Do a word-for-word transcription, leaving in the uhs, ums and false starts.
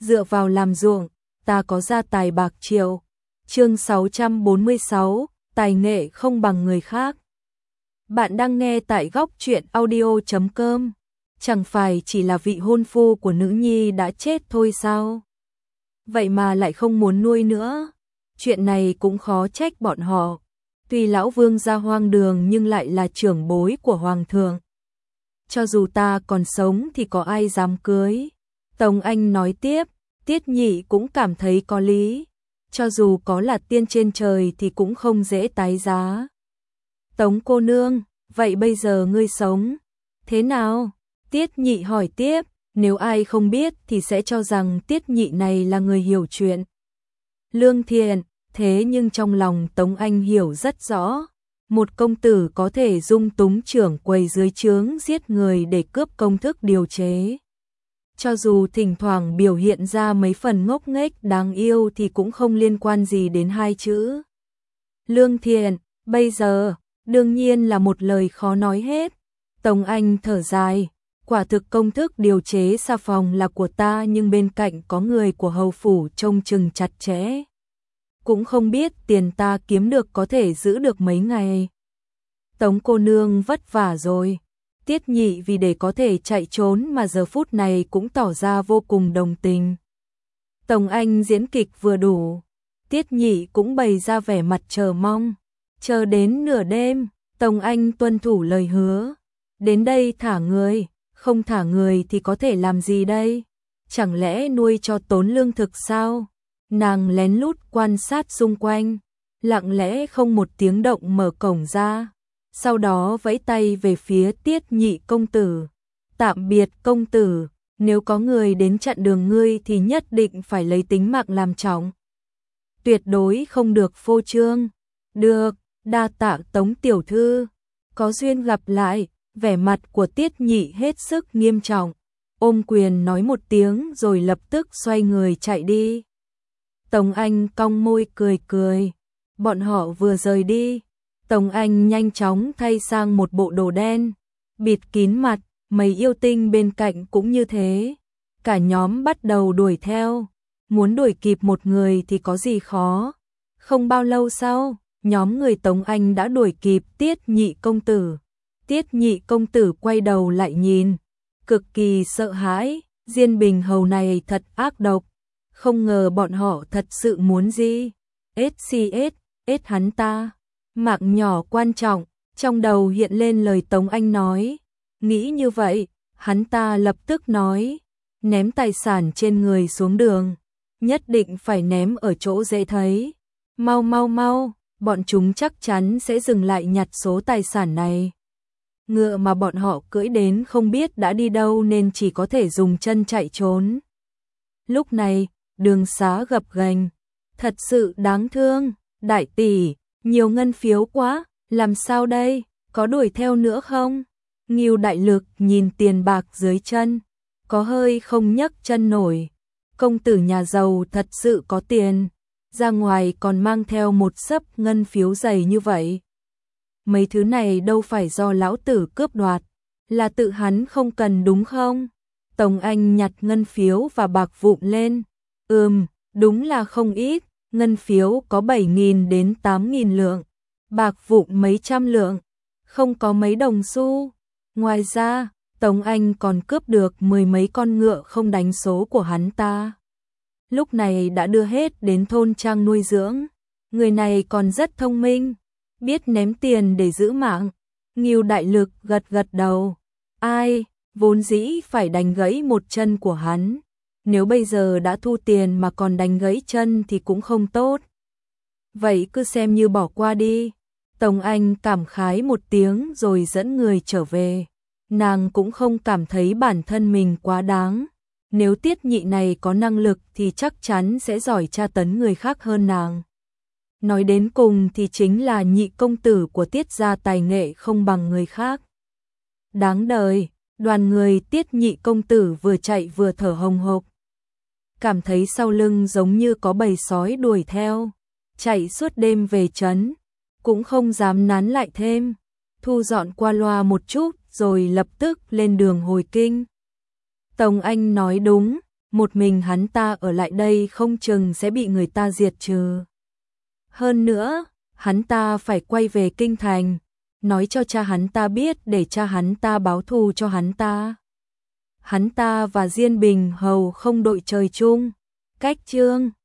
dựa vào làm ruộng, ta có gia tài bạc triệu. Chương sáu trăm bốn mươi sáu, tài nghệ không bằng người khác. Bạn đang nghe tại góc truyện audio chấm com. Chẳng phải chỉ là vị hôn phu của nữ nhi đã chết thôi sao? Vậy mà lại không muốn nuôi nữa. Chuyện này cũng khó trách bọn họ. Tuy lão vương gia hoang đường nhưng lại là trưởng bối của hoàng thượng. Cho dù ta còn sống thì có ai dám cưới. Tống Anh nói tiếp, Tiết Nhị cũng cảm thấy có lý. Cho dù có là tiên trên trời thì cũng không dễ tái giá. Tống cô nương, vậy bây giờ ngươi sống thế nào? Tiết Nhị hỏi tiếp, nếu ai không biết thì sẽ cho rằng Tiết Nhị này là người hiểu chuyện. Lương thiện, thế nhưng trong lòng Tống Anh hiểu rất rõ. Một công tử có thể dung túng trưởng quầy dưới trướng giết người để cướp công thức điều chế. Cho dù thỉnh thoảng biểu hiện ra mấy phần ngốc nghếch đáng yêu thì cũng không liên quan gì đến hai chữ lương thiện. Bây giờ, đương nhiên là một lời khó nói hết. Tống Anh thở dài, quả thực công thức điều chế xà phòng là của ta nhưng bên cạnh có người của hầu phủ trông chừng chặt chẽ. Cũng không biết tiền ta kiếm được có thể giữ được mấy ngày. Tống cô nương vất vả rồi. Tiết Nhị vì để có thể chạy trốn mà giờ phút này cũng tỏ ra vô cùng đồng tình. Tống Anh diễn kịch vừa đủ. Tiết Nhị cũng bày ra vẻ mặt chờ mong. Chờ đến nửa đêm, Tống Anh tuân thủ lời hứa. Đến đây thả người, không thả người thì có thể làm gì đây? Chẳng lẽ nuôi cho tốn lương thực sao? Nàng lén lút quan sát xung quanh, lặng lẽ không một tiếng động mở cổng ra. Sau đó vẫy tay về phía Tiết Nhị công tử. Tạm biệt công tử, nếu có người đến chặn đường ngươi thì nhất định phải lấy tính mạng làm trọng. Tuyệt đối không được phô trương. Được, đa tạ Tống tiểu thư. Có duyên gặp lại, vẻ mặt của Tiết Nhị hết sức nghiêm trọng. Ôm quyền nói một tiếng rồi lập tức xoay người chạy đi. Tống Anh cong môi cười cười. Bọn họ vừa rời đi. Tống Anh nhanh chóng thay sang một bộ đồ đen, bịt kín mặt, mấy yêu tinh bên cạnh cũng như thế. Cả nhóm bắt đầu đuổi theo, muốn đuổi kịp một người thì có gì khó. Không bao lâu sau, nhóm người Tống Anh đã đuổi kịp Tiết Nhị công tử. Tiết Nhị công tử quay đầu lại nhìn, cực kỳ sợ hãi, Diên Bình hầu này thật ác độc. Không ngờ bọn họ thật sự muốn gì. ét xê ét, ét hắn ta. Mạng nhỏ quan trọng, trong đầu hiện lên lời Tống Anh nói. Nghĩ như vậy, hắn ta lập tức nói, ném tài sản trên người xuống đường, nhất định phải ném ở chỗ dễ thấy. Mau mau mau, bọn chúng chắc chắn sẽ dừng lại nhặt số tài sản này. Ngựa mà bọn họ cưỡi đến không biết đã đi đâu nên chỉ có thể dùng chân chạy trốn. Lúc này, đường xá gập ghềnh, thật sự đáng thương. Đại tỷ, nhiều ngân phiếu quá, làm sao đây, có đuổi theo nữa không? Ngưu Đại Lực nhìn tiền bạc dưới chân, có hơi không nhấc chân nổi. Công tử nhà giàu thật sự có tiền, ra ngoài còn mang theo một xấp ngân phiếu dày như vậy. Mấy thứ này đâu phải do lão tử cướp đoạt, là tự hắn không cần đúng không? Tống Anh nhặt ngân phiếu và bạc vụn lên. Ừm, đúng là không ít. Ngân phiếu có bảy nghìn đến tám nghìn lượng, bạc vụn mấy trăm lượng, không có mấy đồng xu. Ngoài ra, Tống Anh còn cướp được mười mấy con ngựa không đánh số của hắn ta. Lúc này đã đưa hết đến thôn trang nuôi dưỡng. Người này còn rất thông minh, biết ném tiền để giữ mạng. Ngưu Đại Lực gật gật đầu. Ai, vốn dĩ phải đánh gãy một chân của hắn. Nếu bây giờ đã thu tiền mà còn đánh gãy chân thì cũng không tốt. Vậy cứ xem như bỏ qua đi. Tống Anh cảm khái một tiếng rồi dẫn người trở về. Nàng cũng không cảm thấy bản thân mình quá đáng. Nếu Tiết Nhị này có năng lực thì chắc chắn sẽ giỏi tra tấn người khác hơn nàng. Nói đến cùng thì chính là Nhị công tử của Tiết gia tài nghệ không bằng người khác. Đáng đời, đoàn người Tiết Nhị công tử vừa chạy vừa thở hồng hộc. Cảm thấy sau lưng giống như có bầy sói đuổi theo, chạy suốt đêm về trấn, cũng không dám nán lại thêm, thu dọn qua loa một chút rồi lập tức lên đường hồi kinh. Tống Anh nói đúng, một mình hắn ta ở lại đây không chừng sẽ bị người ta diệt trừ. Hơn nữa, hắn ta phải quay về kinh thành, nói cho cha hắn ta biết để cha hắn ta báo thù cho hắn ta. Hắn ta và Diên Bình Hầu không đội trời chung. Cách chương